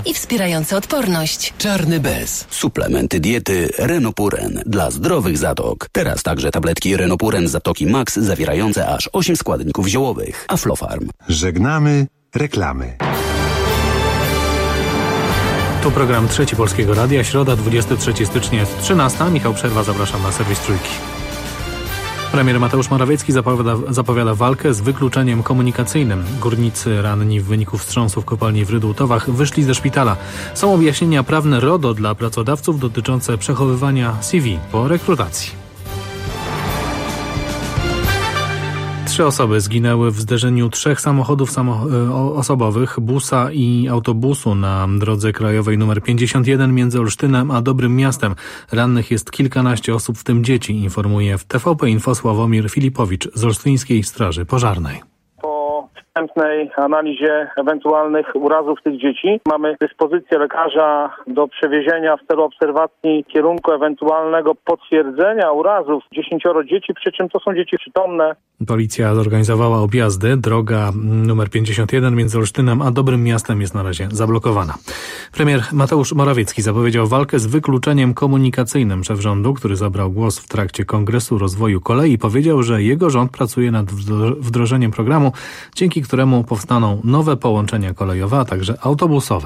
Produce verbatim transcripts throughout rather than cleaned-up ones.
i wspierające odporność. Czarny bez. Suplementy diety Renopuren dla zdrowych zatok. Teraz także tabletki Renopuren Zatoki Max zawierające aż osiem składników ziołowych. Aflofarm. Żegnamy reklamy. Tu program Trzeci Polskiego Radia. Środa, dwudziestego trzeciego stycznia jest trzynasta. Michał Przerwa, zapraszam na serwis Trójki. Premier Mateusz Morawiecki zapowiada, zapowiada walkę z wykluczeniem komunikacyjnym. Górnicy ranni w wyniku wstrząsu w kopalni w Rydułtowach wyszli ze szpitala. Są objaśnienia prawne RODO dla pracodawców dotyczące przechowywania C V po rekrutacji. Trzy osoby zginęły w zderzeniu trzech samochodów samo- osobowych, busa i autobusu na drodze krajowej nr pięćdziesiąt jeden między Olsztynem a Dobrym Miastem. Rannych jest kilkanaście osób, w tym dzieci, informuje w T V P Info Sławomir Filipowicz z Olsztyńskiej Straży Pożarnej. Po wstępnej analizie ewentualnych urazów tych dzieci mamy dyspozycję lekarza do przewiezienia w celu obserwacji kierunku ewentualnego potwierdzenia urazów dziesięcioro dzieci, przy czym to są dzieci przytomne. Policja zorganizowała objazdy. Droga numer pięćdziesiąt jeden między Olsztynem a Dobrym Miastem jest na razie zablokowana. Premier Mateusz Morawiecki zapowiedział walkę z wykluczeniem komunikacyjnym. Szef rządu, który zabrał głos w trakcie Kongresu Rozwoju Kolei, powiedział, że jego rząd pracuje nad wdrożeniem programu, dzięki któremu powstaną nowe połączenia kolejowe, a także autobusowe.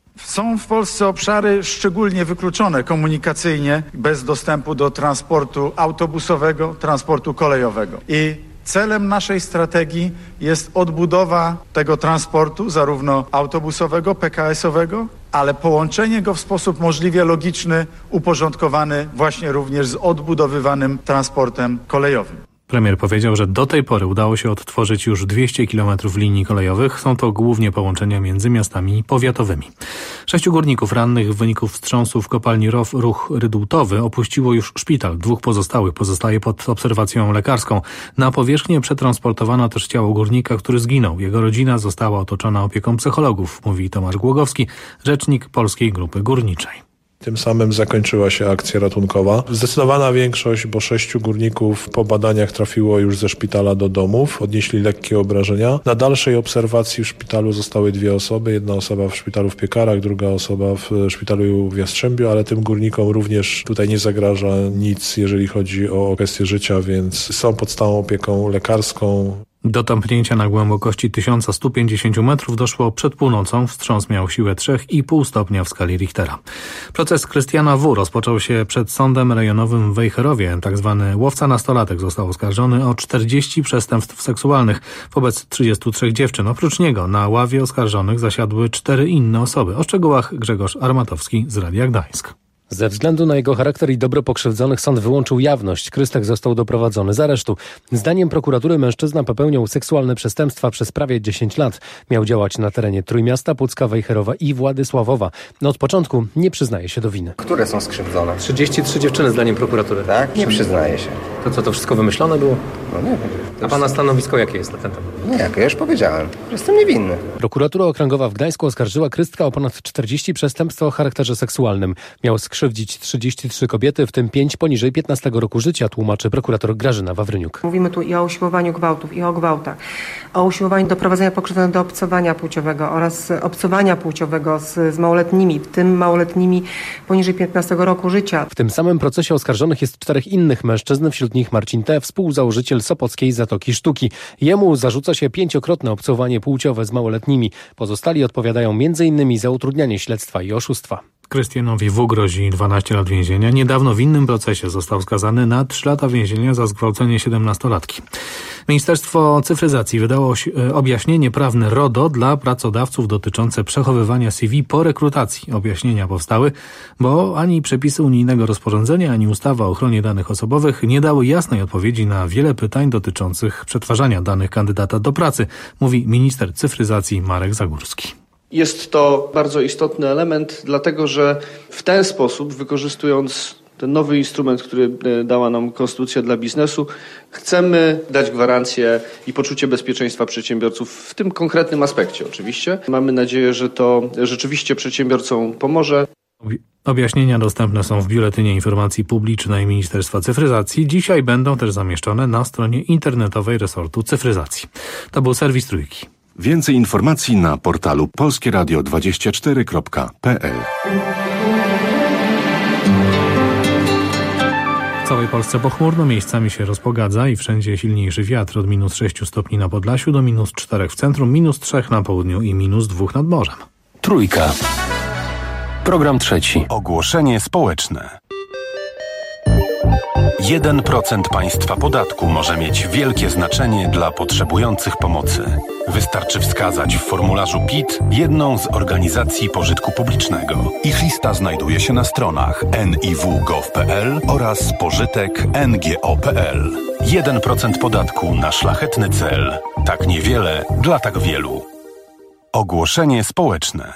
Są w Polsce obszary szczególnie wykluczone komunikacyjnie, bez dostępu do transportu autobusowego, transportu kolejowego. I celem naszej strategii jest odbudowa tego transportu, zarówno autobusowego, P K S-owego, ale połączenie go w sposób możliwie logiczny, uporządkowany właśnie również z odbudowywanym transportem kolejowym. Premier powiedział, że do tej pory udało się odtworzyć już dwieście kilometrów linii kolejowych. Są to głównie połączenia między miastami powiatowymi. Sześciu górników rannych w wyniku wstrząsu w kopalni Ruch Rydułtowy opuściło już szpital. Dwóch pozostałych pozostaje pod obserwacją lekarską. Na powierzchnię przetransportowano też ciało górnika, który zginął. Jego rodzina została otoczona opieką psychologów, mówi Tomasz Głogowski, rzecznik Polskiej Grupy Górniczej. Tym samym zakończyła się akcja ratunkowa. Zdecydowana większość, bo sześciu górników po badaniach trafiło już ze szpitala do domów, odnieśli lekkie obrażenia. Na dalszej obserwacji w szpitalu zostały dwie osoby. Jedna osoba w szpitalu w Piekarach, druga osoba w szpitalu w Jastrzębiu, ale tym górnikom również tutaj nie zagraża nic, jeżeli chodzi o kwestię życia, więc są pod stałą opieką lekarską. Do tąpnięcia na głębokości tysiąc sto pięćdziesiąt metrów doszło przed północą. Wstrząs miał siłę trzy i pół stopnia w skali Richtera. Proces Krystiana W. rozpoczął się przed sądem rejonowym w Wejherowie. Tak zwany łowca nastolatek został oskarżony o czterdzieści przestępstw seksualnych wobec trzydziestu trzech dziewczyn. Oprócz niego na ławie oskarżonych zasiadły cztery inne osoby. O szczegółach Grzegorz Armatowski z Radia Gdańsk. Ze względu na jego charakter i dobro pokrzywdzonych sąd wyłączył jawność. Krystek został doprowadzony z aresztu. Zdaniem prokuratury mężczyzna popełniał seksualne przestępstwa przez prawie dziesięć lat. Miał działać na terenie Trójmiasta, Pucka, Wejherowa i Władysławowa. No od początku nie przyznaje się do winy. Które są skrzywdzone? trzydzieści trzy dziewczyny zdaniem prokuratury. Tak? Nie przyznaje się. To co, to wszystko wymyślone było? No nie wiem. A pana stanowisko jakie jest na ten temat? Nie, jak ja już powiedziałem. Jestem niewinny. Prokuratura Okręgowa w Gdańsku oskarżyła Krystka o ponad czterdzieści przestępstw o charakterze seksualnym. Miał skrzywdzić trzydzieści trzy kobiety, w tym pięć poniżej piętnastego roku życia, tłumaczy prokurator Grażyna Wawryniuk. Mówimy tu i o usiłowaniu gwałtów, i o gwałtach, o usiłowaniu doprowadzenia pokrzywdzonego do obcowania płciowego oraz obcowania płciowego z, z małoletnimi, w tym małoletnimi poniżej piętnastego roku życia. W tym samym procesie oskarżonych jest czterech innych mężczyzn, wśród nich Marcin T., współzałożyciel Sopockiej Zatoki Sztuki. Jemu zarzuca się pięciokrotne obcowanie płciowe z małoletnimi. Pozostali odpowiadają między innymi za utrudnianie śledztwa i oszustwa. Krystianowi W. grozi dwanaście lat więzienia. Niedawno w innym procesie został skazany na trzy lata więzienia za zgwałcenie siedemnastolatki. Ministerstwo Cyfryzacji wydało objaśnienie prawne RODO dla pracodawców dotyczące przechowywania C V po rekrutacji. Objaśnienia powstały, bo ani przepisy unijnego rozporządzenia, ani ustawa o ochronie danych osobowych nie dały jasnej odpowiedzi na wiele pytań dotyczących przetwarzania danych kandydata do pracy, mówi minister cyfryzacji Marek Zagórski. Jest to bardzo istotny element, dlatego że w ten sposób, wykorzystując ten nowy instrument, który dała nam Konstytucja dla biznesu, chcemy dać gwarancję i poczucie bezpieczeństwa przedsiębiorców w tym konkretnym aspekcie oczywiście. Mamy nadzieję, że to rzeczywiście przedsiębiorcom pomoże. Objaśnienia dostępne są w Biuletynie Informacji Publicznej Ministerstwa Cyfryzacji. Dzisiaj będą też zamieszczone na stronie internetowej resortu cyfryzacji. To był serwis Trójki. Więcej informacji na portalu polskie radio dwadzieścia cztery kropka p l. W całej Polsce pochmurno, miejscami się rozpogadza i wszędzie silniejszy wiatr od minus sześciu stopni na Podlasiu do minus czterech w centrum, minus trzech na południu i minus dwóch nad morzem. Trójka. Program trzeci. Ogłoszenie społeczne. jeden procent państwa podatku może mieć wielkie znaczenie dla potrzebujących pomocy. Wystarczy wskazać w formularzu P I T jedną z organizacji pożytku publicznego. Ich lista znajduje się na stronach en i w kropka gov kropka p l oraz pożytek kropka n g o kropka p l. jeden procent podatku na szlachetny cel. Tak niewiele dla tak wielu. Ogłoszenie społeczne.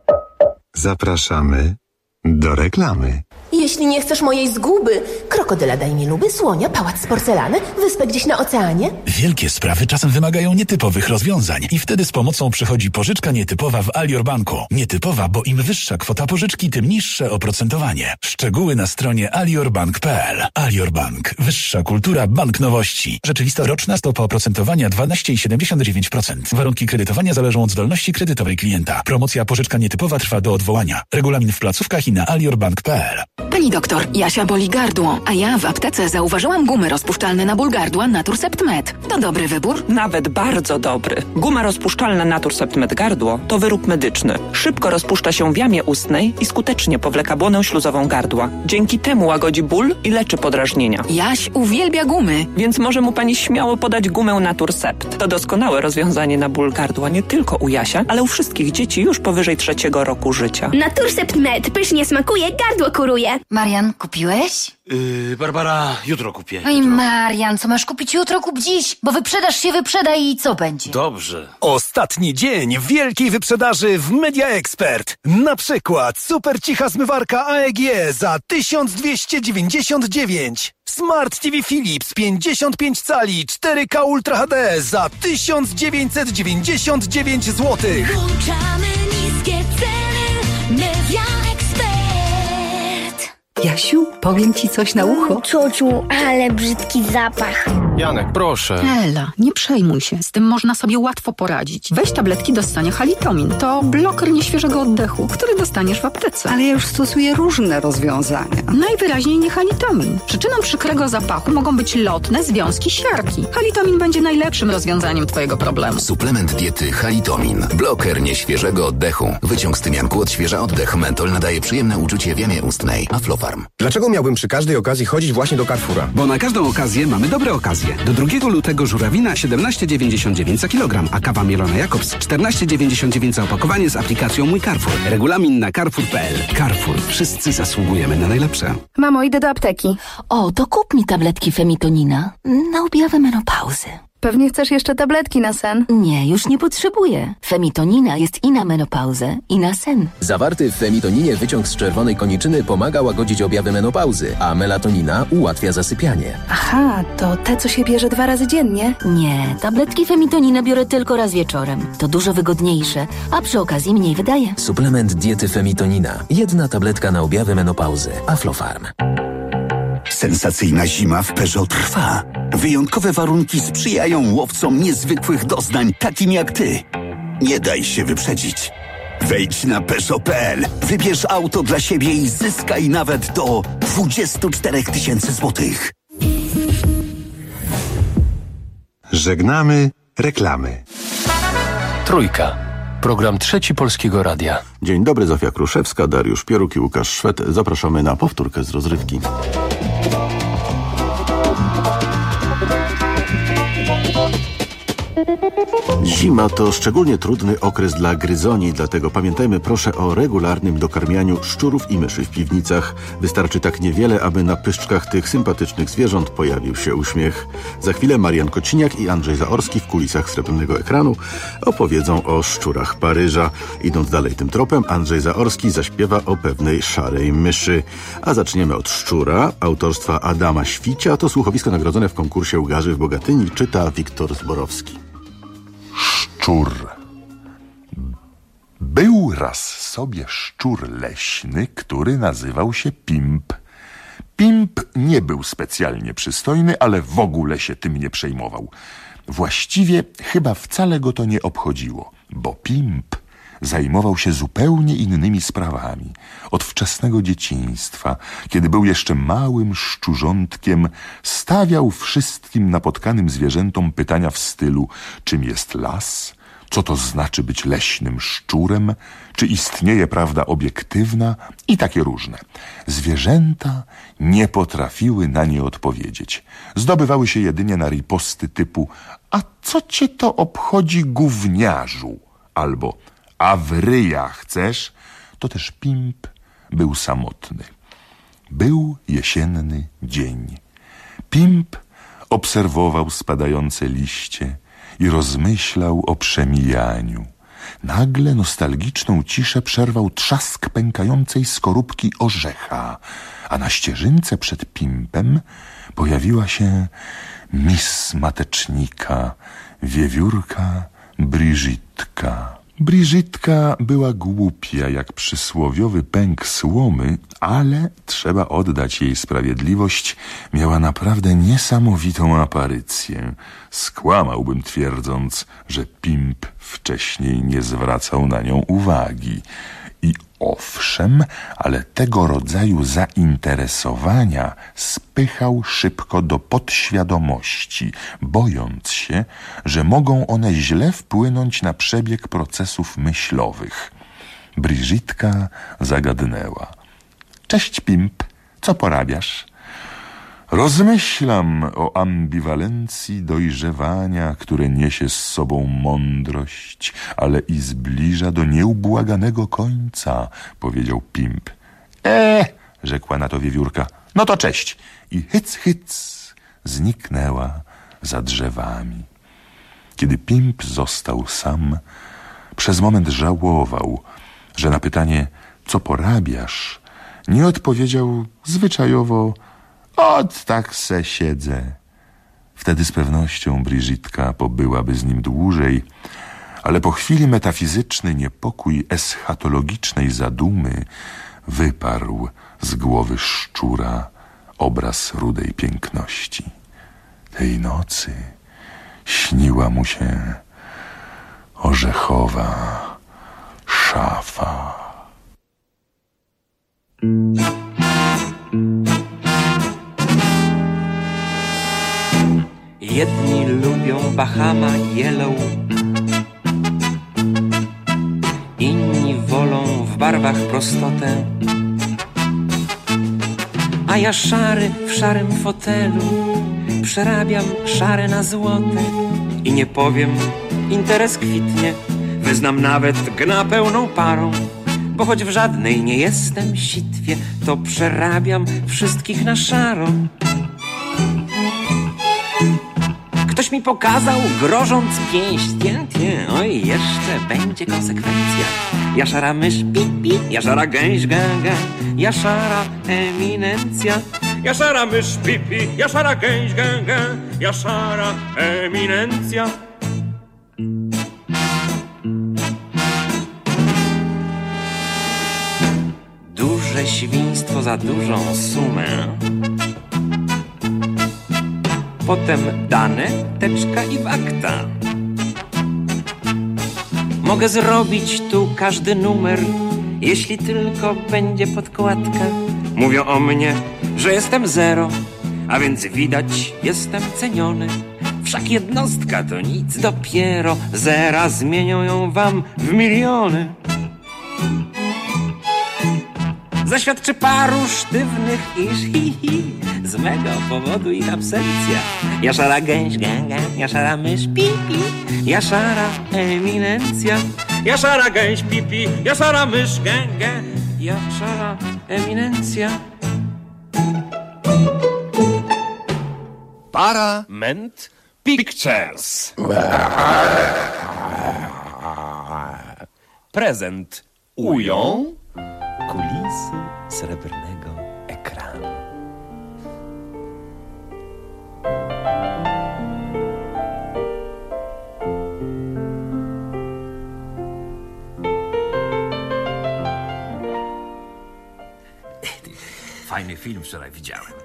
Zapraszamy do reklamy. Jeśli nie chcesz mojej zguby, krokodyla daj mi luby, słonia, pałac z porcelany, wyspę gdzieś na oceanie. Wielkie sprawy czasem wymagają nietypowych rozwiązań i wtedy z pomocą przychodzi pożyczka nietypowa w Alior Banku. Nietypowa, bo im wyższa kwota pożyczki, tym niższe oprocentowanie. Szczegóły na stronie alior bank kropka p l. Alior Bank. Wyższa kultura bank nowości. Rzeczywista roczna stopa oprocentowania dwanaście przecinek siedemdziesiąt dziewięć procent. Warunki kredytowania zależą od zdolności kredytowej klienta. Promocja pożyczka nietypowa trwa do odwołania. Regulamin w placówkach i na alior bank kropka p l. Pani doktor, Jasia boli gardło, a ja w aptece zauważyłam gumy rozpuszczalne na ból gardła Naturcept Med. To dobry wybór? Nawet bardzo dobry. Guma rozpuszczalna Naturcept Med gardło to wyrób medyczny. Szybko rozpuszcza się w jamie ustnej i skutecznie powleka błonę śluzową gardła. Dzięki temu łagodzi ból i leczy podrażnienia. Jaś uwielbia gumy. Więc może mu pani śmiało podać gumę Naturcept. To doskonałe rozwiązanie na ból gardła nie tylko u Jasia, ale u wszystkich dzieci już powyżej trzeciego roku życia. Naturcept Med pysznie smakuje, gardło kuruje. Marian, kupiłeś? Yy, Barbara, jutro kupię. Oj, Marian, co masz kupić jutro, kup dziś, bo wyprzedaż się wyprzeda i co będzie? Dobrze. Ostatni dzień wielkiej wyprzedaży w Media Expert. Na przykład super cicha zmywarka A E G za tysiąc dwieście dziewięćdziesiąt dziewięć. Smart T V Philips pięćdziesiąt pięć cali cztery K Ultra H D za tysiąc dziewięćset dziewięćdziesiąt dziewięć złotych. Włączamy niskie ceny, Media Expert. Jasiu, powiem ci coś na ucho. Ciociu, ale brzydki zapach. Janek, proszę. Ela, nie przejmuj się. Z tym można sobie łatwo poradzić. Weź tabletki do ssania Halitomin. To bloker nieświeżego oddechu, który dostaniesz w aptece. Ale ja już stosuję różne rozwiązania. Najwyraźniej nie Halitomin. Przyczyną przykrego zapachu mogą być lotne związki siarki. Halitomin będzie najlepszym rozwiązaniem twojego problemu. Suplement diety Halitomin. Bloker nieświeżego oddechu. Wyciąg z tymianku odświeża oddech. Mentol nadaje przyjemne uczucie w jamie ustnej. Aflofarm. Dlaczego miałbym przy każdej okazji chodzić właśnie do Carrefoura? Bo na każdą okazję mamy dobre okazje. Do drugiego lutego żurawina siedemnaście dziewięćdziesiąt dziewięć za kilogram, a kawa mielona Jakobs czternaście dziewięćdziesiąt dziewięć za opakowanie z aplikacją Mój Carrefour. Regulamin na carrefour kropka p l. Carrefour. Wszyscy zasługujemy na najlepsze. Mamo, idę do apteki. O, to kup mi tabletki Femitonina na objawy menopauzy. Pewnie chcesz jeszcze tabletki na sen? Nie, już nie potrzebuję. Femitonina jest i na menopauzę, i na sen. Zawarty w femitoninie wyciąg z czerwonej koniczyny pomaga łagodzić objawy menopauzy, a melatonina ułatwia zasypianie. Aha, to te, co się bierze dwa razy dziennie? Nie, tabletki Femitonina biorę tylko raz wieczorem. To dużo wygodniejsze, a przy okazji mniej wydaje. Suplement diety Femitonina. Jedna tabletka na objawy menopauzy. Aflofarm. Sensacyjna zima w Peugeot trwa. Wyjątkowe warunki sprzyjają łowcom niezwykłych doznań, takim jak ty. Nie daj się wyprzedzić. Wejdź na Peugeot kropka p l, wybierz auto dla siebie i zyskaj nawet do dwadzieścia cztery tysiące złotych. Żegnamy reklamy. Trójka. Program Trzeci Polskiego Radia. Dzień dobry, Zofia Kruszewska, Dariusz Pioruk i Łukasz Szwed. Zapraszamy na powtórkę z rozrywki. Zima to szczególnie trudny okres dla gryzoni, dlatego pamiętajmy proszę o regularnym dokarmianiu szczurów i myszy w piwnicach. Wystarczy tak niewiele, aby na pyszczkach tych sympatycznych zwierząt pojawił się uśmiech. Za chwilę Marian Kociniak i Andrzej Zaorski w kulisach Srebrnego Ekranu opowiedzą o szczurach Paryża. Idąc dalej tym tropem, Andrzej Zaorski zaśpiewa o pewnej szarej myszy. A zaczniemy od szczura, autorstwa Adama Świcia. To słuchowisko nagrodzone w konkursie Łgarzy w Bogatyni, czyta Wiktor Zborowski. Szczur. Był raz sobie szczur leśny, który nazywał się Pimp. Pimp nie był specjalnie przystojny, ale w ogóle się tym nie przejmował. Właściwie chyba wcale go to nie obchodziło, bo Pimp zajmował się zupełnie innymi sprawami. Od wczesnego dzieciństwa, kiedy był jeszcze małym szczurzątkiem, stawiał wszystkim napotkanym zwierzętom pytania w stylu: czym jest las? Co to znaczy być leśnym szczurem? Czy istnieje prawda obiektywna? I takie różne. Zwierzęta nie potrafiły na nie odpowiedzieć. Zdobywały się jedynie na riposty typu: a co cię to obchodzi, gówniarzu? Albo: a w ryja chcesz? To też Pimp był samotny. Był jesienny dzień. Pimp obserwował spadające liście i rozmyślał o przemijaniu. Nagle nostalgiczną ciszę przerwał trzask pękającej skorupki orzecha, a na ścieżynce przed Pimpem pojawiła się miss Matecznika, wiewiórka Brigitka. Brigitka była głupia jak przysłowiowy pęk słomy, ale trzeba oddać jej sprawiedliwość, miała naprawdę niesamowitą aparycję. Skłamałbym, twierdząc, że Pimp wcześniej nie zwracał na nią uwagi. I owszem, ale tego rodzaju zainteresowania spychał szybko do podświadomości, bojąc się, że mogą one źle wpłynąć na przebieg procesów myślowych. Brigitka zagadnęła: cześć, Pimp, co porabiasz? Rozmyślam o ambiwalencji dojrzewania, które niesie z sobą mądrość, ale i zbliża do nieubłaganego końca, powiedział Pimp. E, rzekła na to wiewiórka, no to cześć. I hyc, hyc zniknęła za drzewami. Kiedy Pimp został sam, przez moment żałował, że na pytanie, co porabiasz, nie odpowiedział zwyczajowo: ot, tak se siedzę. Wtedy z pewnością Brigitka pobyłaby z nim dłużej, ale po chwili metafizyczny niepokój eschatologicznej zadumy wyparł z głowy szczura obraz rudej piękności. Tej nocy śniła mu się orzechowa szafa. Jedni lubią Bahama Yellow, inni wolą w barwach prostotę, a ja szary w szarym fotelu przerabiam szare na złote i nie powiem, interes kwitnie, wyznam nawet gna pełną parą, bo choć w żadnej nie jestem sitwie, to przerabiam wszystkich na szaro. Ktoś mi pokazał, grożąc pięścią, tie, oj, jeszcze będzie konsekwencja. Ja szara mysz, pi, pi, ja szara gęś, gę, gę, ja szara eminencja. Ja szara mysz, pi, pi, ja szara gęś, gę, gę, ja szara eminencja. Duże świństwo za dużą sumę. Potem dane, teczka i w akta. Mogę zrobić tu każdy numer, jeśli tylko będzie podkładka. Mówią o mnie, że jestem zero, a więc widać, jestem ceniony. Wszak jednostka to nic dopiero, zera zmienią ją wam w miliony. Zaświadczy paru sztywnych, iż hi, hi, z mego powodu ich absencja. Ja szara gęś, gę, gę, ja szara mysz, pi, pi, ja szara eminencja. Ja szara gęś, pi, pi, ja szara mysz, gę, gę, ja szara eminencja. Paramount Pictures prezentują kulisy srebrnego ekranu. Fajny film wczoraj widziałem.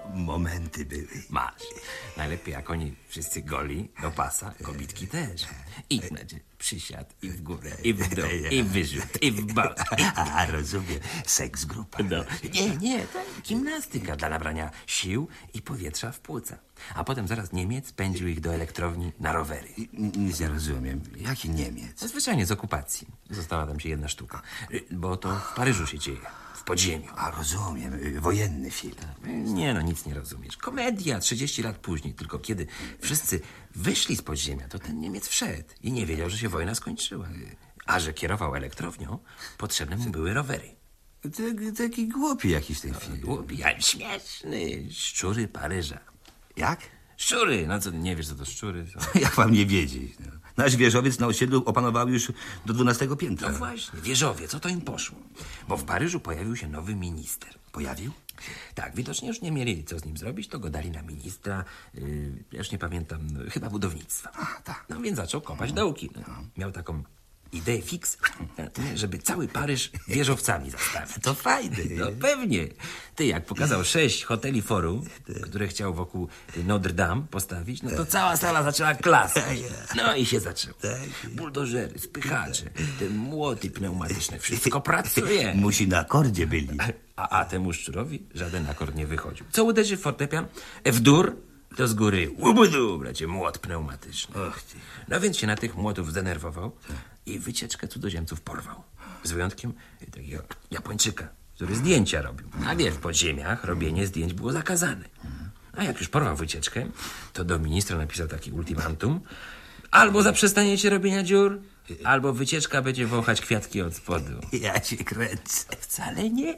momenty były. Masz. Najlepiej jak oni wszyscy goli do pasa, kobitki też. I będzie przysiad, i w górę, i w dół, i wyrzut, i w bok. A, rozumiem. Seks grupa. No. Nie, nie, to gimnastyka dla nabrania sił i powietrza w płuca. A potem zaraz Niemiec pędził ich do elektrowni na rowery. Nic nie rozumiem. Jaki Niemiec? Zwyczajnie z okupacji. Została tam się jedna sztuka. Bo to w Paryżu się dzieje. W podziemiu. A, rozumiem. Wojenny film. Nie no, nic nie rozumiesz. Komedia trzydzieści lat później. Tylko kiedy wszyscy wyszli z podziemia, to ten Niemiec wszedł i nie wiedział, że się wojna skończyła. A że kierował elektrownią, potrzebne mu były rowery. Taki, taki głupi jakiś ten film. Głupi, ale śmieszny. Szczury Paryża. Jak? Szczury. No co, nie wiesz, co to szczury są? Jak wam nie wiedzieć? No. Nasz wieżowiec na osiedlu opanował już do dwunastego piętra. No właśnie, wieżowie, co to im poszło? Bo w Paryżu pojawił się nowy minister. Pojawił? Tak, widocznie już nie mieli co z nim zrobić, to go dali na ministra, yy, ja już nie pamiętam, chyba budownictwa. A, tak. No więc zaczął kopać dołki. No. Miał taką ideę fix, żeby cały Paryż wieżowcami zastawić. To fajne. No pewnie. Ty, jak pokazał sześć hoteli forum, które chciał wokół Notre Dame postawić, no to cała sala zaczęła klasać. No i się zaczęło. Buldożery, spychacze, te młoty pneumatyczne, wszystko pracuje. Musi na akordzie byli. A, a temu szczurowi żaden akord nie wychodził. Co uderzy w fortepian? W dur, to z góry łubudu, bracie, młot pneumatyczny. Och ty. No więc się na tych młotów zdenerwował i wycieczkę cudzoziemców porwał. Z wyjątkiem takiego Japończyka, który zdjęcia robił. A wie, w podziemiach robienie zdjęć było zakazane. A jak już porwał wycieczkę, to do ministra napisał taki ultimatum. Albo zaprzestaniecie robienia dziur, albo wycieczka będzie wąchać kwiatki od spodu. Ja cię kręcę. Wcale nie.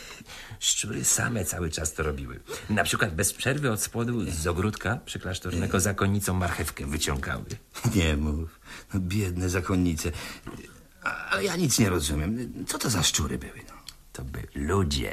Szczury same cały czas to robiły. Na przykład bez przerwy od spodu z ogródka przyklasztornego zakonnicą marchewkę wyciągały. Nie mów. No, biedne zakonnice. Ale ja nic nie rozumiem. Co to za szczury były? No? To by ludzie.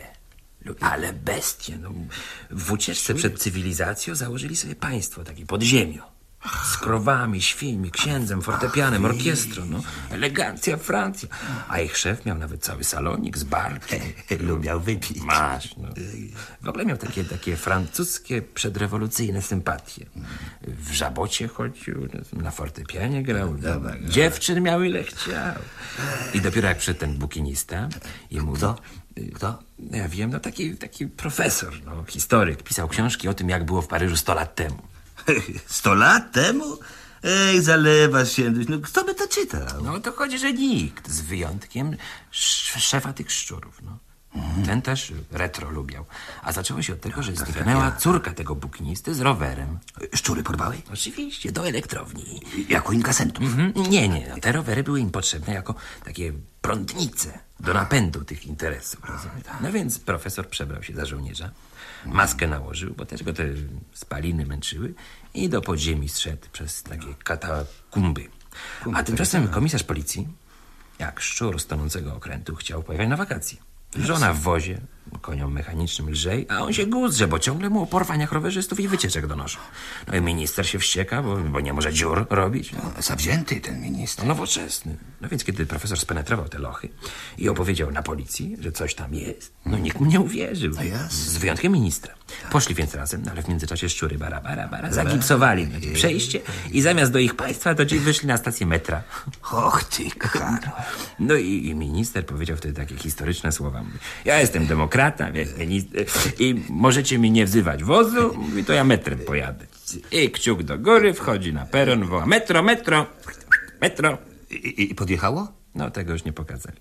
Ale bestie. No. W ucieczce przed cywilizacją założyli sobie państwo, takie podziemio. Z krowami, świńmi, księdzem, fortepianem, orkiestrą, no. Elegancja, Francja. A ich szef miał nawet cały salonik z barkiem. Lubiał wypić. Masz, no. W ogóle miał takie, takie francuskie, przedrewolucyjne sympatie. W żabocie chodził, na fortepianie grał. No. Dziewczyn miał ile chciał. I dopiero jak przyszedł ten bukinista i mówił... Kto? Kto? Ja wiem, no taki, taki profesor, no, historyk. Pisał książki o tym, jak było w Paryżu sto lat temu. Sto lat temu? Ej, zalewasz się. No, kto by to czytał? No to chodzi, że nikt, z wyjątkiem szefa tych szczurów, no. Mhm. Ten też retro lubiał. A zaczęło się od tego, że zniknęła córka tego bukinisty z rowerem. Szczury porwały? Oczywiście, do elektrowni. Jako inkasentów? Mhm. Nie, nie, no, te rowery były im potrzebne jako takie prądnice do napędu tych interesów. No więc profesor przebrał się za żołnierza, maskę nałożył, bo też go te spaliny męczyły i do podziemi zszedł przez takie katakumby. A tymczasem komisarz policji, jak szczur z tonącego okrętu, chciał pojechać na wakacje. Żona w wozie, koniom mechanicznym lżej, a on się guzrze, bo ciągle mu o porwaniach rowerzystów i wycieczek donoszą. No i minister się wścieka, bo, bo nie może dziur robić. No, zawzięty ten minister. No, nowoczesny. No więc kiedy profesor spenetrował te lochy i opowiedział na policji, że coś tam jest, no nikt mu nie uwierzył. Z wyjątkiem ministra. Poszli więc razem, no, ale w międzyczasie szczury bara, bara, bara zagipsowali no, przejście i zamiast do ich państwa, to ci wyszli na stację metra. Och ty, karo. No i, i minister powiedział wtedy takie historyczne słowa. Ja jestem demokrata, wie, minister, i możecie mi nie wzywać wozu, mówi, to ja metrem pojadę. I kciuk do góry, wchodzi na peron, woła metro, metro, metro. I, i podjechało? No, tego już nie pokazali.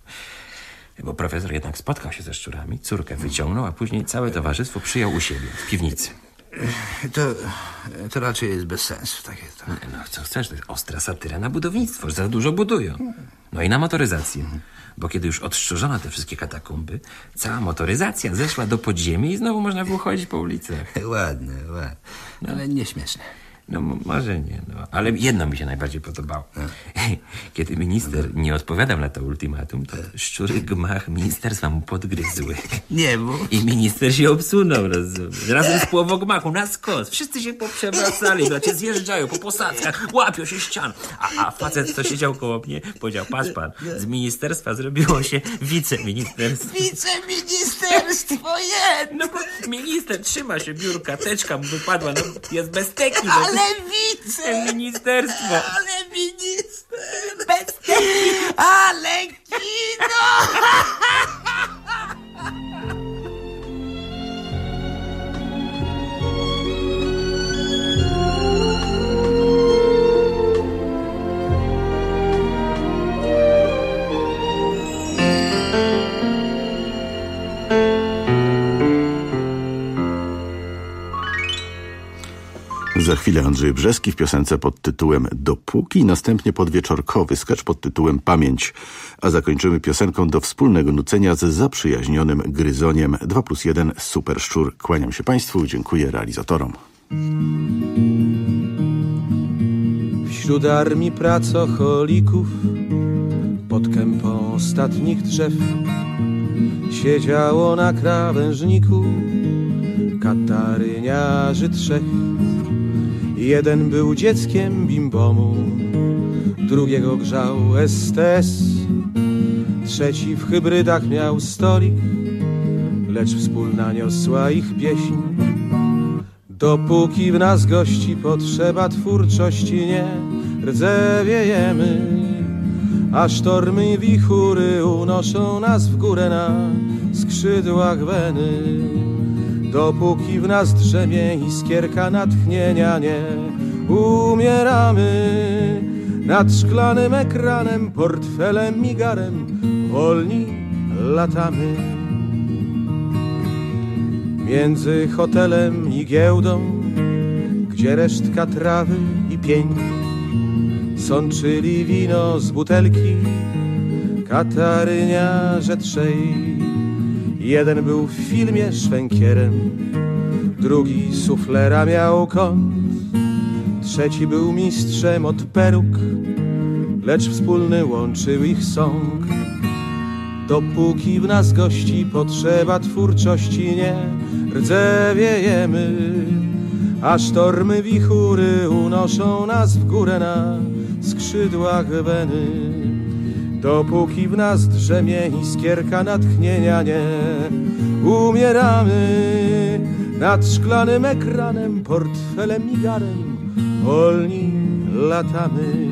Bo profesor jednak spotkał się ze szczurami, córkę wyciągnął, a później całe towarzystwo przyjął u siebie, w piwnicy. To, to raczej jest bez sensu. Takie to. No, co chcesz, to jest ostra satyra na budownictwo, że za dużo budują. No i na motoryzację. Bo kiedy już odszczurzono te wszystkie katakumby, cała motoryzacja zeszła do podziemi i znowu można było chodzić po ulicach. Ładne, ładne. No. Ale nieśmieszne. No m- może nie, no. Ale jedno mi się najbardziej podobało. Kiedy minister nie odpowiadał na to ultimatum, to szczury gmach ministerstwa mu podgryzły. Nie mów. I minister się obsunął, rozumiesz? Razem z połową gmachu na skos. Wszyscy się poprzewracali, bracie, zjeżdżają po posadzkach, łapią się ścian. A, a facet, co siedział koło mnie, powiedział, patrz pan, z ministerstwa zrobiło się wiceministerstwo. Wiceministerstwo jedno! No bo minister trzyma się biurka, teczka mu wypadła, no jest bez teki. No. Ale wice! Ministerstwo! Ale minister! Bez teki! Ale kino! Za chwilę Andrzej Brzeski w piosence pod tytułem Dopóki, następnie podwieczorkowy sketch pod tytułem Pamięć, a zakończymy piosenką do wspólnego nucenia z zaprzyjaźnionym Gryzoniem. dwa plus jeden Super Szczur. Kłaniam się Państwu, dziękuję realizatorom. Wśród armii pracocholików pod kępą ostatnich drzew siedziało na krawężniku kataryniarzy trzech. Jeden był dzieckiem bimbomu, drugiego grzał S T S, trzeci w hybrydach miał stolik, lecz wspólna niosła ich pieśń. Dopóki w nas gości potrzeba twórczości, nie rdzewiejemy, a sztormy i wichury unoszą nas w górę na skrzydłach weny. Dopóki w nas drzemie iskierka natchnienia, nie umieramy. Nad szklanym ekranem, portfelem, migarem wolni latamy. Między hotelem i giełdą, gdzie resztka trawy i pień sączyli wino z butelki kataryniarze trzej. Jeden był w filmie szwękierem, drugi suflera miał kąt, trzeci był mistrzem od peruk, lecz wspólny łączył ich sąg. Dopóki w nas gości potrzeba twórczości, nie rdzewiejemy, a sztormy wichury unoszą nas w górę na skrzydłach weny. Dopóki w nas drzemie iskierka natchnienia, nie umieramy. Nad szklanym ekranem, portfelem, migarem wolni latamy.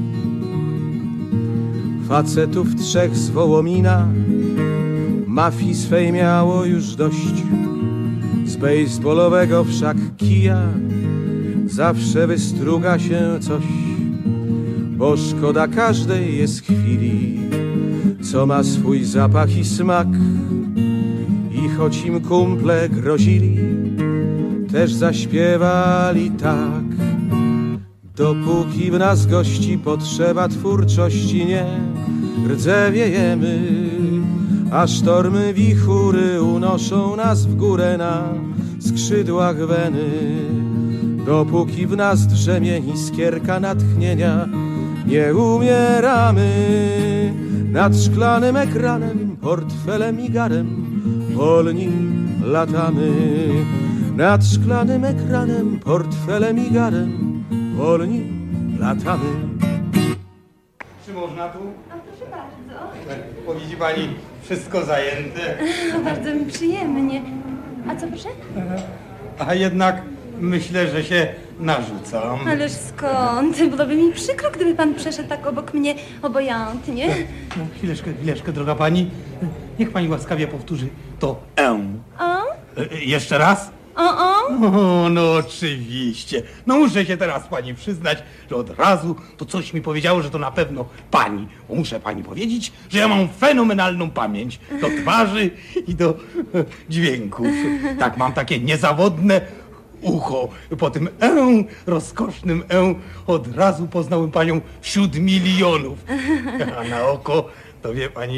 Facetów trzech z Wołomina mafii swej miało już dość. Z bejsbolowego wszak kija zawsze wystruga się coś, bo szkoda każdej jest chwili, co ma swój zapach i smak. I choć im kumple grozili, też zaśpiewali tak. Dopóki w nas gości potrzeba twórczości, nie rdzewiejemy, a sztormy wichury unoszą nas w górę na skrzydłach weny. Dopóki w nas drzemie iskierka natchnienia, nie umieramy. Nad szklanym ekranem, portfelem, migarem wolni latamy. Nad szklanym ekranem, portfelem, migarem wolni latamy. Czy można tu? A proszę bardzo. Bo widzi pani, wszystko zajęte. No bardzo mi przyjemnie. A co proszę? A jednak myślę, że się narzucam. Ależ skąd? Byłoby mi przykro, gdyby pan przeszedł tak obok mnie obojętnie. No, chwileczkę, chwileczkę, droga pani. Niech pani łaskawie powtórzy to E. O? E, jeszcze raz? O, o? O, no oczywiście. No muszę się teraz pani przyznać, że od razu to coś mi powiedziało, że to na pewno pani. Bo muszę pani powiedzieć, że ja mam fenomenalną pamięć do twarzy i do e, dźwięków. Tak, mam takie niezawodne ucho. Po tym E, rozkosznym E, od razu poznałem panią wśród milionów. A na oko, to wie pani,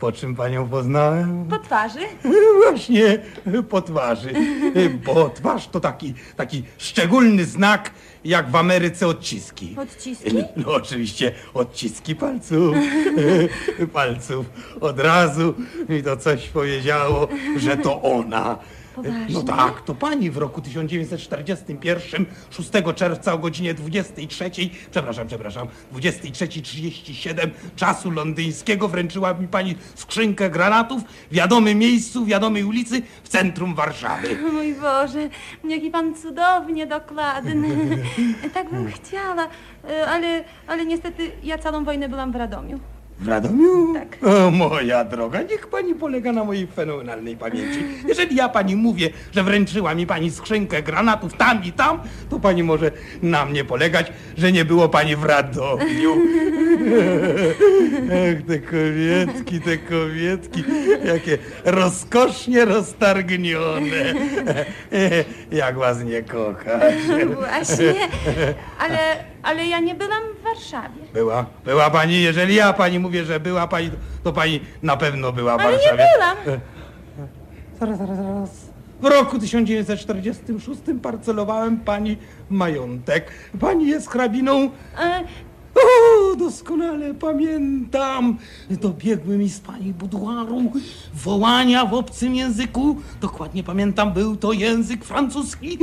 Po czym panią poznałem? Po twarzy. Właśnie po twarzy. Bo twarz to taki, taki szczególny znak, jak w Ameryce odciski. Odciski? No oczywiście odciski palców. Palców. Od razu mi to coś powiedziało, że to ona. Poważnie? No tak, to pani w roku tysiąc dziewięćset czterdziestym pierwszym, szóstego czerwca o godzinie dwudziestej trzeciej, przepraszam, przepraszam, dwudziestej trzeciej trzydzieści siedem czasu londyńskiego wręczyła mi pani skrzynkę granatów w wiadomym miejscu, w wiadomej ulicy w centrum Warszawy. Mój Boże, jaki pan cudownie dokładny. Tak bym chciała, ale, ale niestety ja całą wojnę byłam w Radomiu. W Radomiu? Tak. O, moja droga, niech pani polega na mojej fenomenalnej pamięci. Jeżeli ja pani mówię, że wręczyła mi pani skrzynkę granatów tam i tam, to pani może na mnie polegać, że nie było pani w Radomiu. Ech, te kobietki, te kobietki, jakie rozkosznie roztargnione. Jak was nie kochać. Właśnie, ale, ale ja nie byłam w Warszawie. Była, była pani, jeżeli ja pani mówię, że była pani, to pani na pewno była w Ale Warszawie. nie byłam. Zaraz, zaraz, zaraz. W roku tysiąc dziewięćset czterdziestym szóstym parcelowałem pani majątek. Pani jest hrabiną. E... O, doskonale pamiętam. Dobiegły mi z pani buduaru wołania w obcym języku. Dokładnie pamiętam, był to język francuski.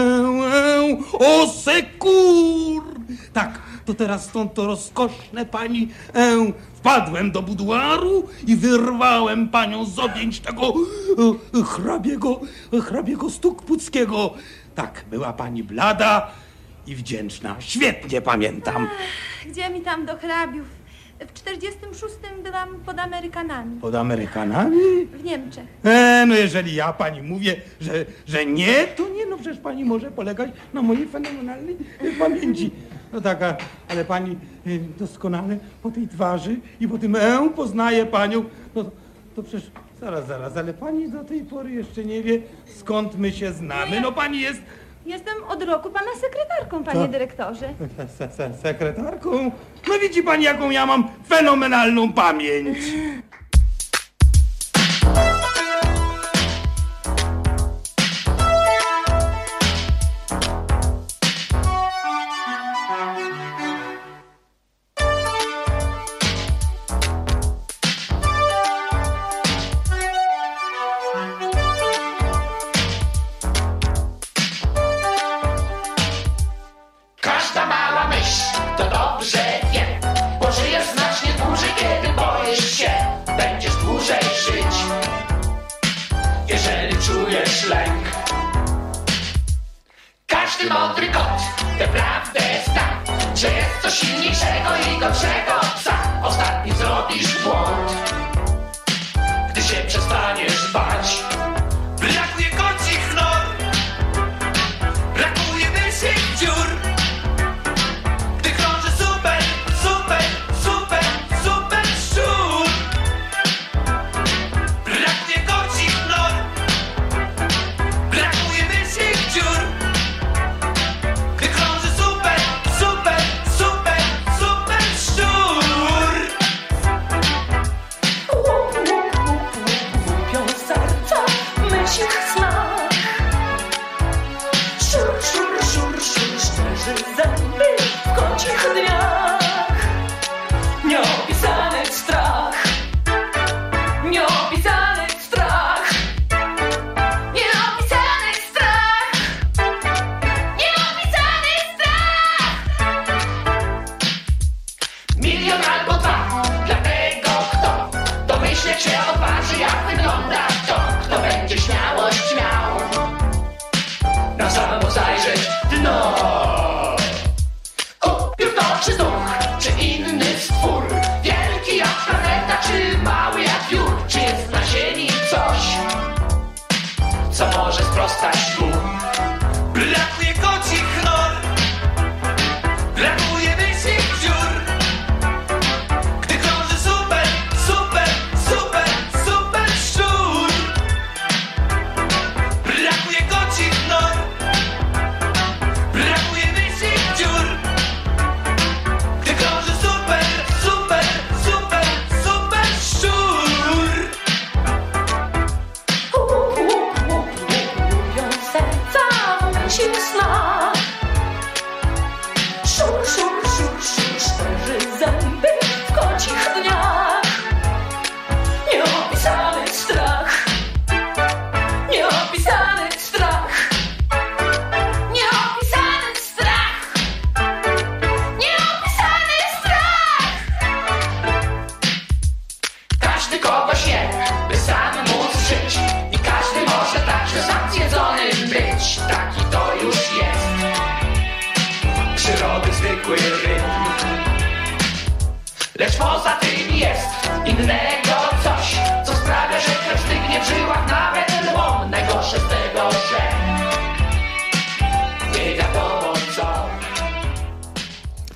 O secours! Tak, to teraz stąd to rozkoszne pani. E, wpadłem do buduaru i wyrwałem panią z objęć tego e, hrabiego, hrabiego Stukpuckiego. Tak, była pani blada i wdzięczna. Świetnie pamiętam. Ach, gdzie mi tam do hrabiów? W czterdziestym szóstym byłam pod Amerykanami. Pod Amerykanami? W Niemczech. E, no jeżeli ja pani mówię, że, że nie, to nie, no przecież pani może polegać na mojej fenomenalnej pamięci. No tak, a, ale pani y, doskonale po tej twarzy i po tym e poznaje panią. No to, to przecież zaraz, zaraz, ale pani do tej pory jeszcze nie wie, skąd my się znamy. No pani jest... Jestem od roku pana sekretarką, panie Co? dyrektorze. Se, se, sekretarką? No widzi pani, jaką ja mam fenomenalną pamięć. Każda mała myśl to dobrze wie, bo żyjesz znacznie dłużej, kiedy boisz się. Będziesz dłużej żyć, jeżeli czujesz lęk. Każdy mądry kot tę prawdę zna, że jest coś silniejszego i gorszego psa. Ostatni zrobisz błąd, gdy się przestaniesz bać. Brakuje kocich norm, brakuje mysłych dziur. Gdy krąży super, super, super, super szczur. Brakuje kocich norm, brakuje mysłych dziur. Gdy krąży super, super, super, super szczur. Łupią serca w myślach snach. Szur, szur, szur, szur, szczerzy zęby w kocich dniach. Nieopisany strach, nieopisany strach, nieopisany strach, nieopisany strach. Milion albo dwa dla tego, kto domyśleć się odważy, jak wygląda to, kto będzie śmiałość miał na samo zajrzeć w dno. Upiór to czy duch, czy inny stwór, wielki jak planeta, czy mały jak wiór. Czy jest na ziemi coś, co może sprostać mu? Brakuje kocich norm, brakuje mysłych dziur. Gdy krąży super, super, super, super szczur. Brakuje kocich norm, brakuje mysłych dziur. Gdy krąży super, super, super, super szczur.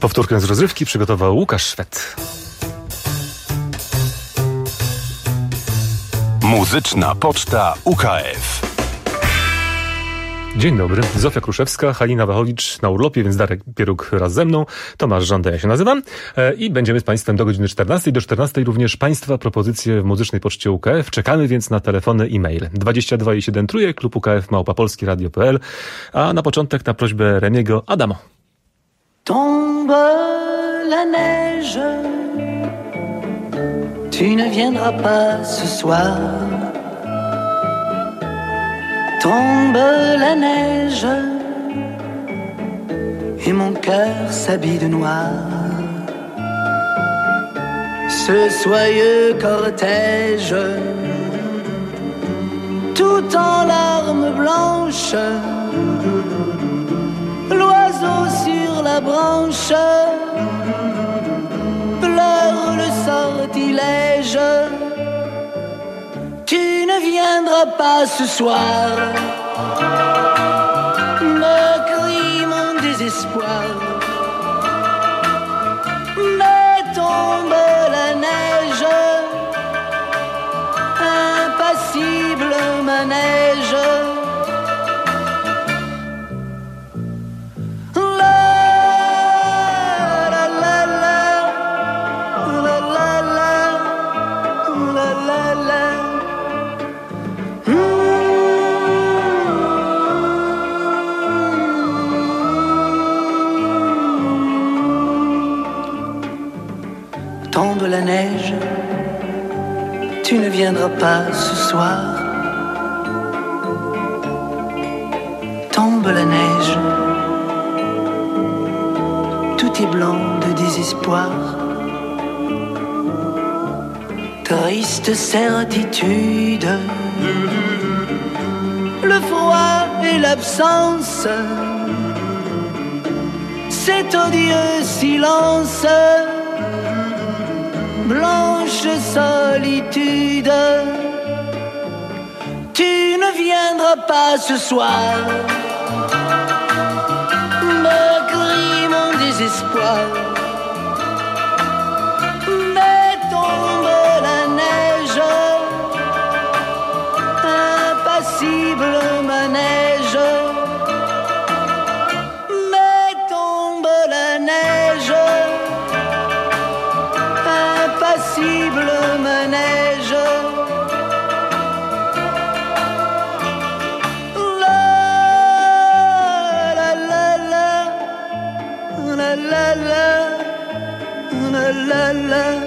Powtórkę z rozrywki przygotował Łukasz Szwed. Muzyczna Poczta U K F. Dzień dobry, Zofia Kruszewska, Halina Wachowicz na urlopie, więc Darek Pieruk raz ze mną, Tomasz Żąda, ja się nazywam e, i będziemy z Państwem do godziny czternastej. Do czternastej również Państwa propozycje w Muzycznej Poczcie U K F. Czekamy więc na telefony i maile. dwadzieścia dwa i siedem trójek, klub U K F małpa polski radio kropka p l. A na początek na prośbę Remiego Adamo. Tombe la neige, tu ne viendras pas ce soir. Tombe la neige et mon cœur s'habille de noir. Ce soyeux cortège, tout en larmes blanches, l'oiseau sur la branche pleure le sortilège. Tu ne viendras pas ce soir, me crie mon désespoir. Mais tombe la neige, impassible manège. Tombe la neige, tu ne viendras pas ce soir. Tombe la neige, tout est blanc de désespoir. Triste certitude, le froid et l'absence, cet odieux silence. Blanche solitude, tu ne viendras pas ce soir, me crie mon désespoir. Mais tombe la neige, impassible manège. Mais tombe la neige, impassible manège. La la la la la la la la la.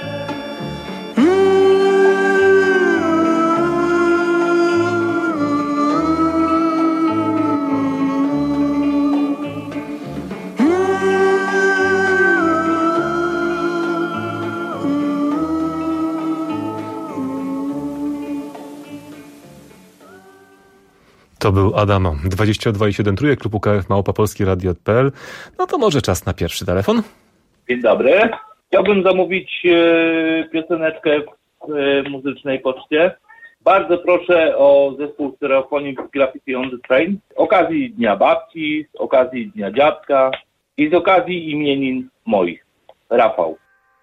To był Adamo. dwadzieścia dwa i siedem trójek, klub U K F małpa polski radio kropka p l. No to może czas na pierwszy telefon. Dzień dobry. Chciałbym zamówić e, pioseneczkę w e, Muzycznej Poczcie. Bardzo proszę o zespół Stereophonic Graffiti on the Train. Z okazji Dnia Babci, z okazji Dnia Dziadka i z okazji imienin moich. Rafał.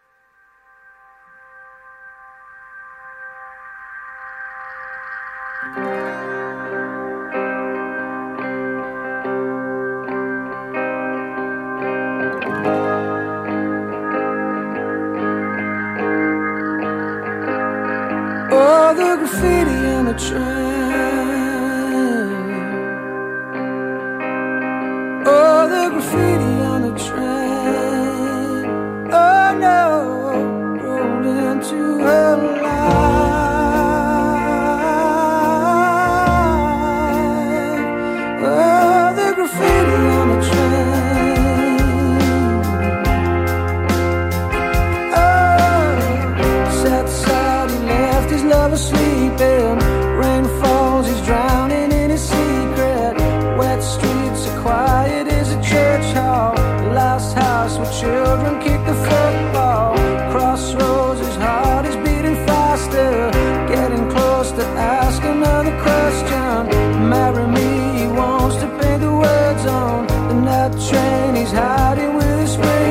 Oh, the graffiti on the train. Oh, the graffiti on the train. Oh no, rolled into her life. Oh, the graffiti on the train. Oh, set aside, he left his lover sleeping. Rain falls, he's drowning in his secret. Wet streets are quiet as a church hall. The last house where children kick the football. Crossroads, his heart is beating faster. Getting close to ask another question. Marry me, he wants to paint the words on the night train. He's hiding with his friends.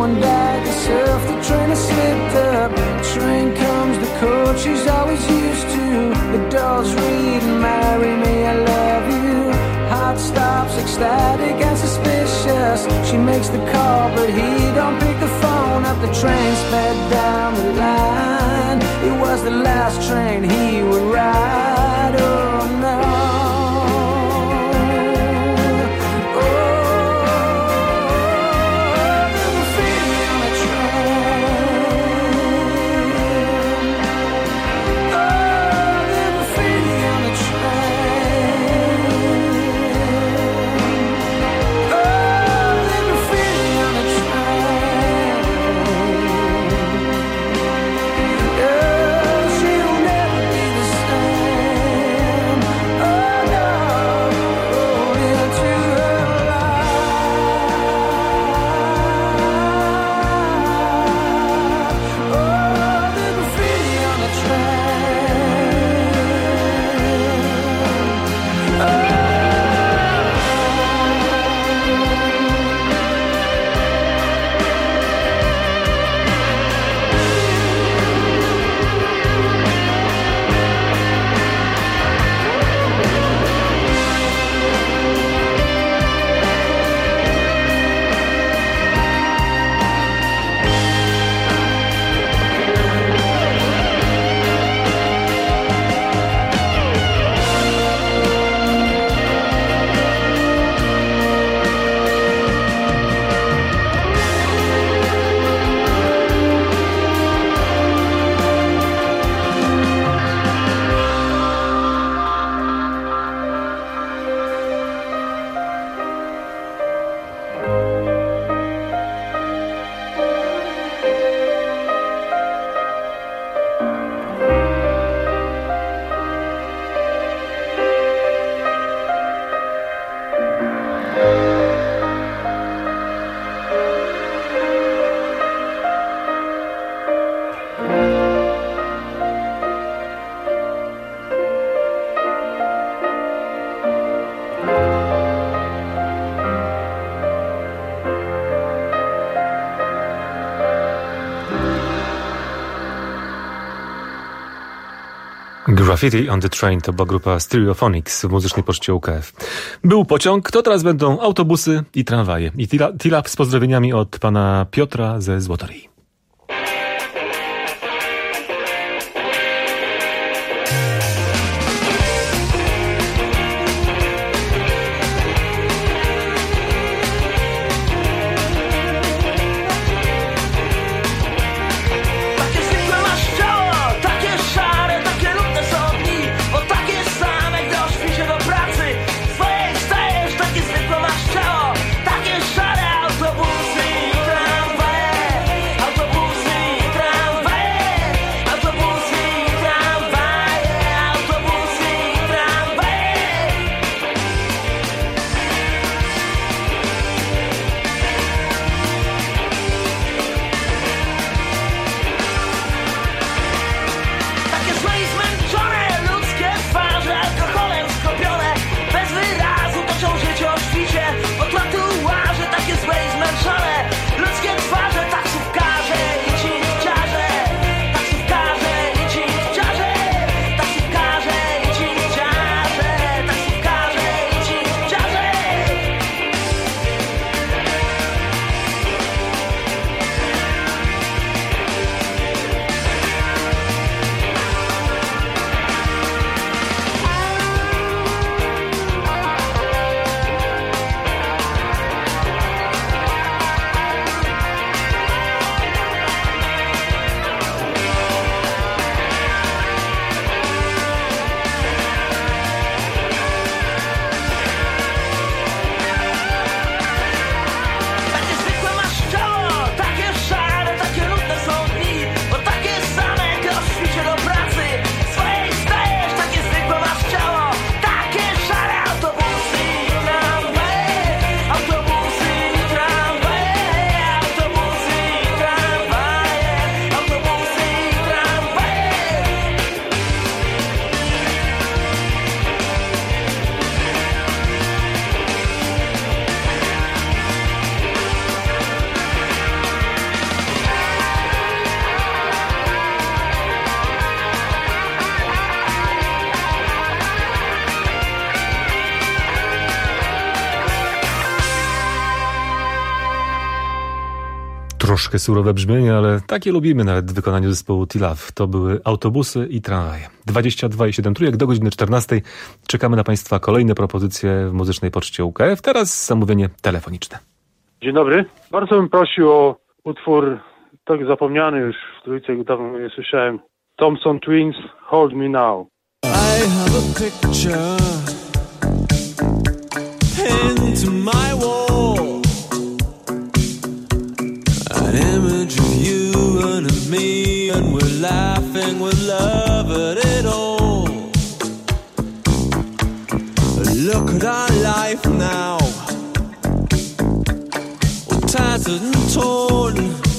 one died to surf, the train has slipped up. Train comes, the coach she's always used to. The doors read, marry me, I love you. Heart stops, ecstatic and suspicious. She makes the call, but he don't pick the phone up. The train sped down the line. It was the last train he would ride. Oh no. Graffiti on the Train to była grupa Stereophonics w muzycznej poczcie U K F. Był pociąg, to teraz będą autobusy i tramwaje. I T-Lab z pozdrowieniami od pana Piotra ze Złotoryi. Autobusy i tramwaje, Troszkę surowe brzmienie, ale takie lubimy nawet w wykonaniu zespołu T-Love. To były autobusy i tramwaje. dwadzieścia dwa i siedem trójek do godziny czternastej. Czekamy na Państwa kolejne propozycje w Muzycznej Poczcie U K F. Teraz zamówienie telefoniczne. Dzień dobry. Bardzo bym prosił o utwór tak zapomniany już w trójce, dawno nie słyszałem. Thompson Twins, Hold Me Now. I have a picture pinned to my wall, an image of you and of me, and we're laughing with love at it all. Look at our life now, all tattered and torn.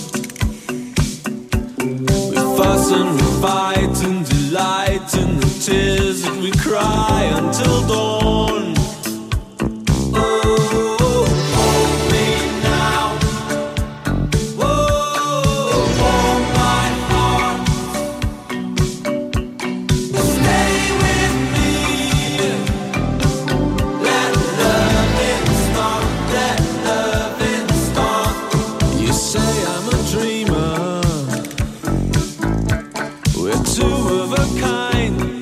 We fuss and we fight and delight in the tears that we cry until dawn. Oh, hold me now. Oh, hold my heart. Stay with me. Let loving start. Let loving start. You say I'm a dreamer. We're two of a kind.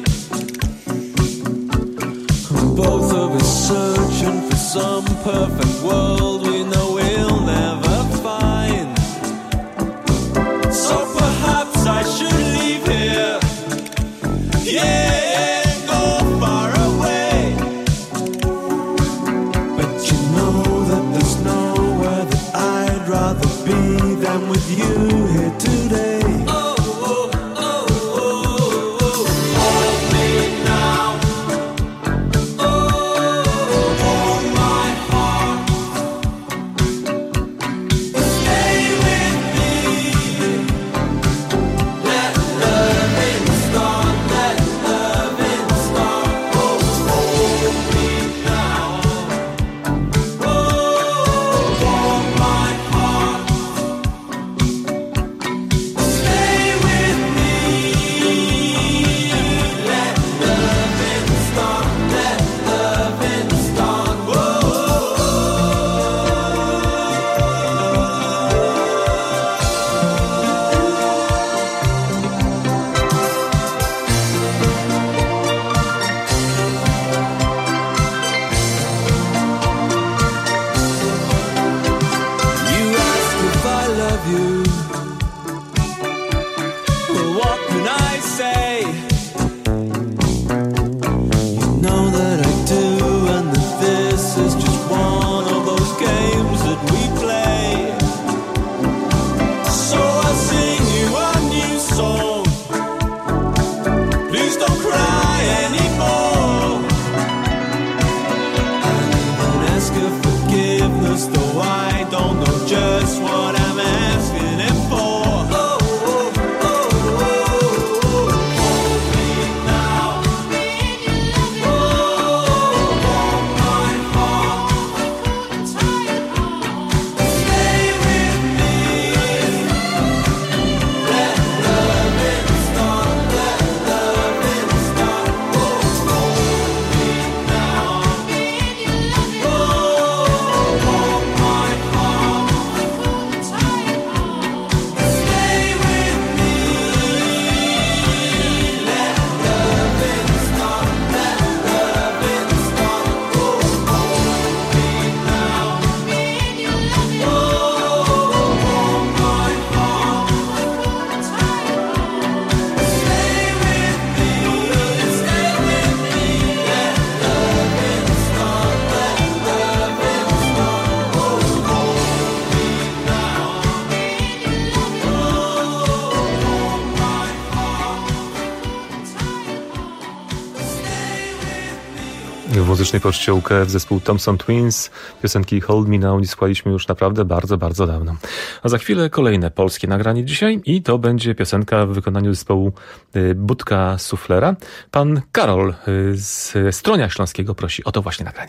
Both of us searching for some perfect world we know we'll never find. So perhaps I should leave here, yeah, and go far away. But you know that there's nowhere that I'd rather be than with you here today. W Muzycznej Poczcie U K F zespół Thompson Twins. Piosenki Hold Me Now nie słuchaliśmy już naprawdę bardzo, bardzo dawno. A za chwilę kolejne polskie nagranie dzisiaj i to będzie piosenka w wykonaniu zespołu Budka Suflera. Pan Karol z Stronia Śląskiego prosi o to właśnie nagranie.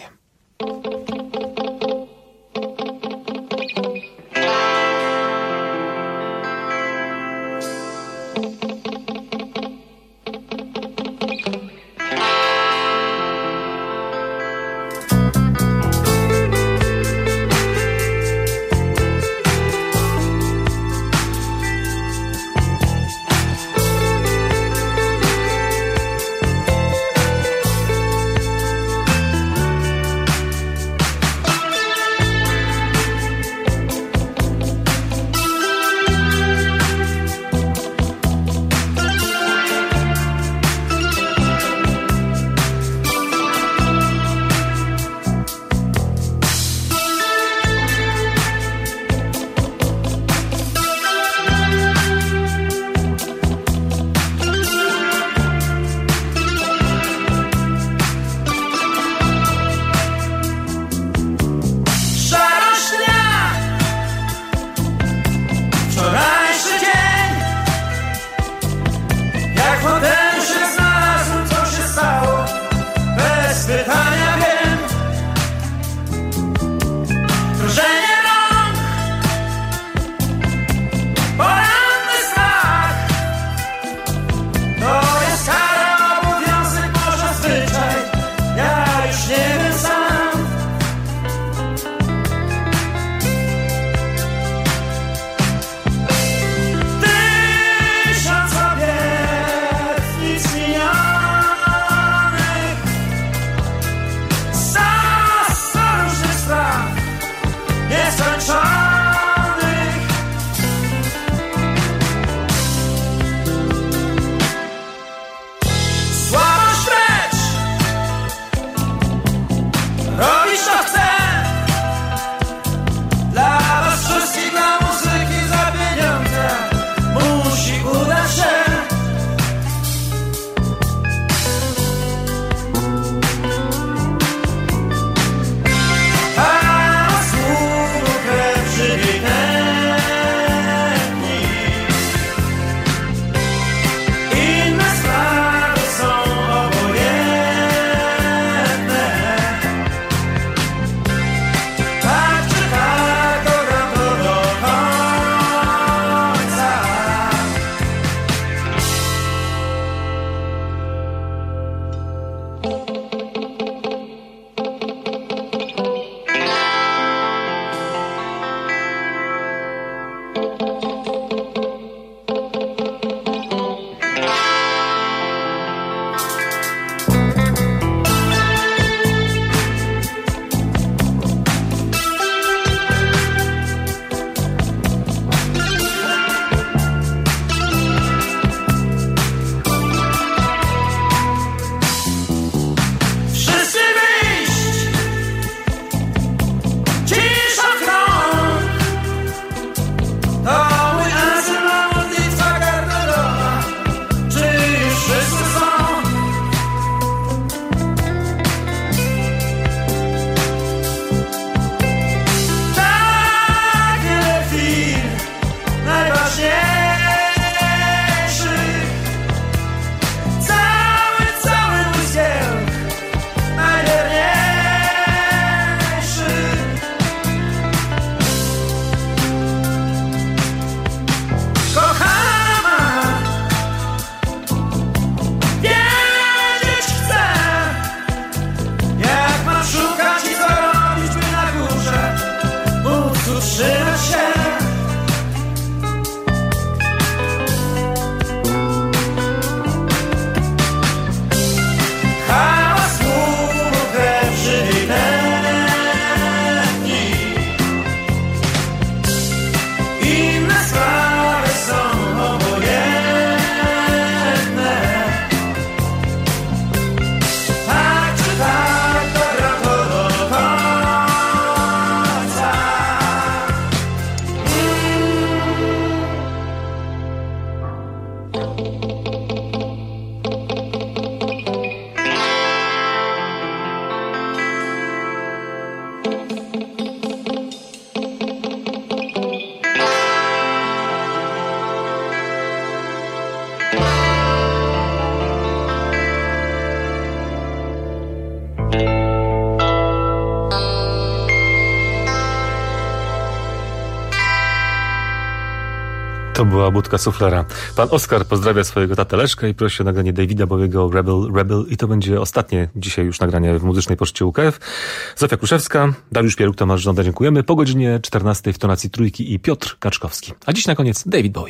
To była budka suflera. Pan Oskar pozdrawia swojego tatę Leszka i prosi o nagranie Davida Bowiego Rebel, Rebel i to będzie ostatnie dzisiaj już nagranie w Muzycznej Poczcie U K F. Zofia Kruszewska, Dariusz Pieruk, Tomasz Żąda, dziękujemy. Po godzinie czternastej w tonacji Trójki i Piotr Kaczkowski. A dziś na koniec David Bowie.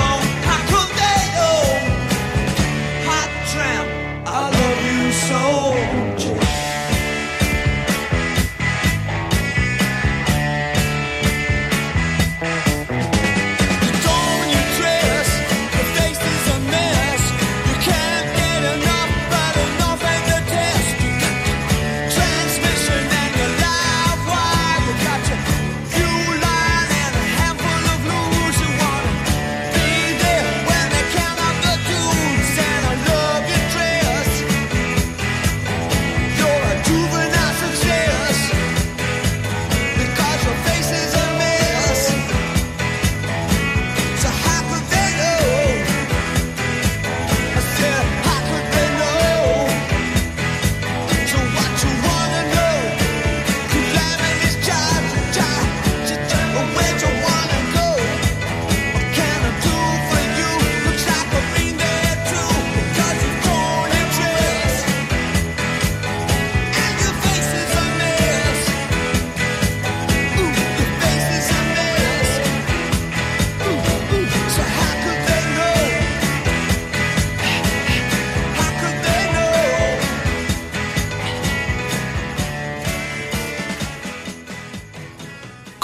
I love you so.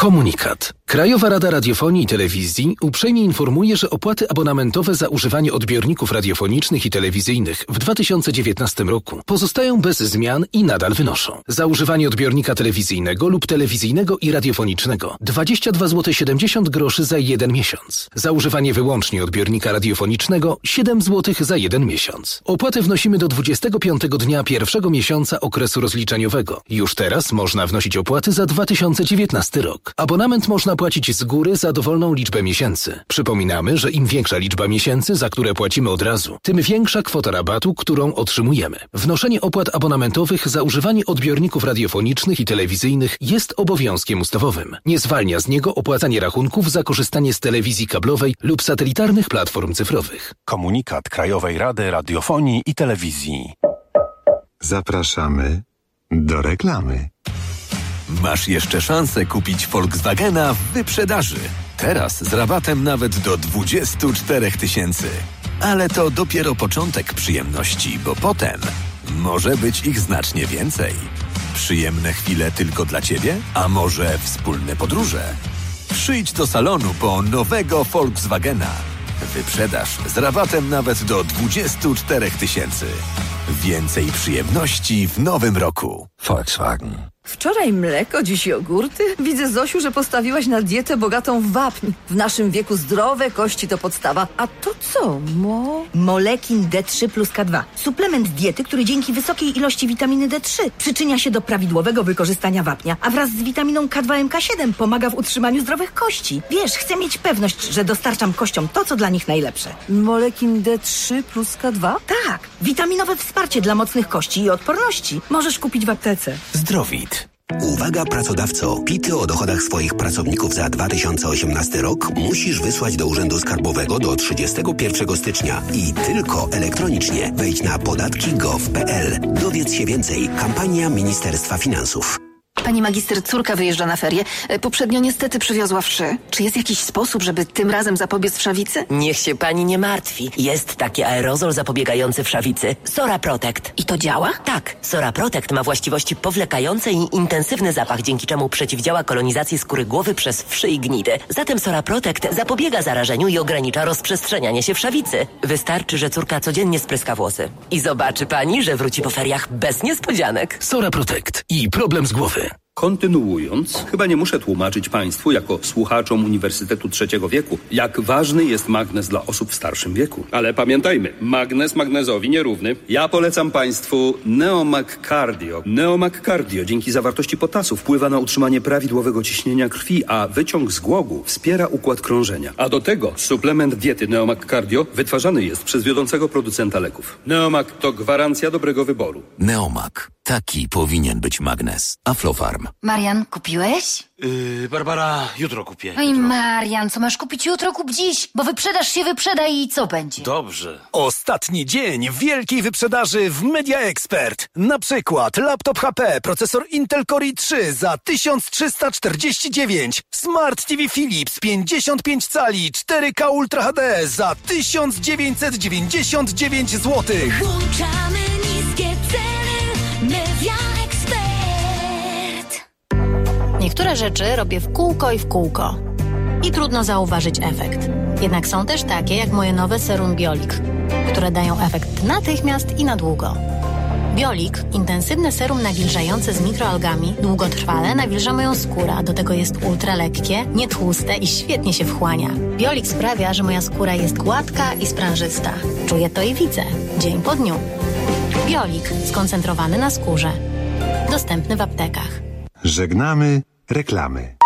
Komunikat. Krajowa Rada Radiofonii i Telewizji uprzejmie informuje, że opłaty abonamentowe za używanie odbiorników radiofonicznych i telewizyjnych w dwa tysiące dziewiętnastym roku pozostają bez zmian i nadal wynoszą. Za używanie odbiornika telewizyjnego lub telewizyjnego i radiofonicznego dwadzieścia dwa złote siedemdziesiąt groszy za jeden miesiąc. Za używanie wyłącznie odbiornika radiofonicznego siedem złotych za jeden miesiąc. Opłatę wnosimy do dwudziestego piątego dnia pierwszego miesiąca okresu rozliczeniowego. Już teraz można wnosić opłaty za dwa tysiące dziewiętnasty rok. Abonament można płacić z góry za dowolną liczbę miesięcy. Przypominamy, że im większa liczba miesięcy, za które płacimy od razu, tym większa kwota rabatu, którą otrzymujemy. Wnoszenie opłat abonamentowych za używanie odbiorników radiofonicznych i telewizyjnych jest obowiązkiem ustawowym. Nie zwalnia z niego opłacanie rachunków za korzystanie z telewizji kablowej lub satelitarnych platform cyfrowych. Komunikat Krajowej Rady Radiofonii i Telewizji. Zapraszamy do reklamy. Masz jeszcze szansę kupić Volkswagena w wyprzedaży. Teraz z rabatem nawet do dwudziestu czterech tysięcy. Ale to dopiero początek przyjemności, bo potem może być ich znacznie więcej. Przyjemne chwile tylko dla Ciebie? A może wspólne podróże? Przyjdź do salonu po nowego Volkswagena. Wyprzedaż z rabatem nawet do dwudziestu czterech tysięcy. Więcej przyjemności w nowym roku. Volkswagen. Wczoraj mleko, dziś jogurty? Widzę, Zosiu, że postawiłaś na dietę bogatą w wapń. W naszym wieku zdrowe kości to podstawa. A to co, mo? Molekin D trzy plus K dwa. Suplement diety, który dzięki wysokiej ilości witaminy D trzy przyczynia się do prawidłowego wykorzystania wapnia, a wraz z witaminą K dwa M K siedem pomaga w utrzymaniu zdrowych kości. Wiesz, chcę mieć pewność, że dostarczam kościom to, co dla nich najlepsze. Molekin D trzy plus K dwa? Tak, witaminowe wsparcie dla mocnych kości i odporności. Możesz kupić w aptece. Zdrowit. Uwaga pracodawco, pity o dochodach swoich pracowników za dwa tysiące osiemnasty rok musisz wysłać do Urzędu Skarbowego do trzydziestego pierwszego stycznia i tylko elektronicznie. Wejdź na podatki kropka gov kropka p l. Dowiedz się więcej. Kampania Ministerstwa Finansów. Pani magister, córka wyjeżdża na ferie. Poprzednio niestety przywiozła wszy. Czy jest jakiś sposób, żeby tym razem zapobiec wszawicy? Niech się pani nie martwi. Jest taki aerozol zapobiegający wszawicy. Sora Protect. I to działa? Tak. Sora Protect ma właściwości powlekające i intensywny zapach, dzięki czemu przeciwdziała kolonizacji skóry głowy przez wszy i gnidy. Zatem Sora Protect zapobiega zarażeniu i ogranicza rozprzestrzenianie się wszawicy. Wystarczy, że córka codziennie spryska włosy. I zobaczy pani, że wróci po feriach bez niespodzianek. Sora Protect i problem z głowy. Kontynuując, chyba nie muszę tłumaczyć Państwu, jako słuchaczom Uniwersytetu Trzeciego Wieku, jak ważny jest magnez dla osób w starszym wieku. Ale pamiętajmy, magnez magnezowi nierówny. Ja polecam Państwu Neomag Cardio. Neomag Cardio dzięki zawartości potasu wpływa na utrzymanie prawidłowego ciśnienia krwi, a wyciąg z głogu wspiera układ krążenia. A do tego suplement diety Neomag Cardio wytwarzany jest przez wiodącego producenta leków. Neomag to gwarancja dobrego wyboru. Neomag. Taki powinien być magnez. Aflofarm. Marian, kupiłeś? Yy, Barbara, jutro kupię. Oj, Marian, co masz kupić jutro, kup dziś, bo wyprzedaż się wyprzeda i co będzie? Dobrze. Ostatni dzień wielkiej wyprzedaży w Media Expert. Na przykład laptop H P, procesor Intel Core i trzy za tysiąc trzysta czterdzieści dziewięć. Smart T V Philips pięćdziesiąt pięć cali cztery K Ultra H D za tysiąc dziewięćset dziewięćdziesiąt dziewięć złotych. Włączamy niskie ceny. Media Expert. Niektóre rzeczy robię w kółko i w kółko. I trudno zauważyć efekt. Jednak są też takie jak moje nowe serum Biolik, które dają efekt natychmiast i na długo. Biolik, intensywne serum nawilżające z mikroalgami, długotrwale nawilża moją skórę, a do tego jest ultra lekkie, nietłuste i świetnie się wchłania. Biolik sprawia, że moja skóra jest gładka i sprężysta. Czuję to i widzę, dzień po dniu. Biolik, skoncentrowany na skórze. Dostępny w aptekach. Żegnamy reklamy.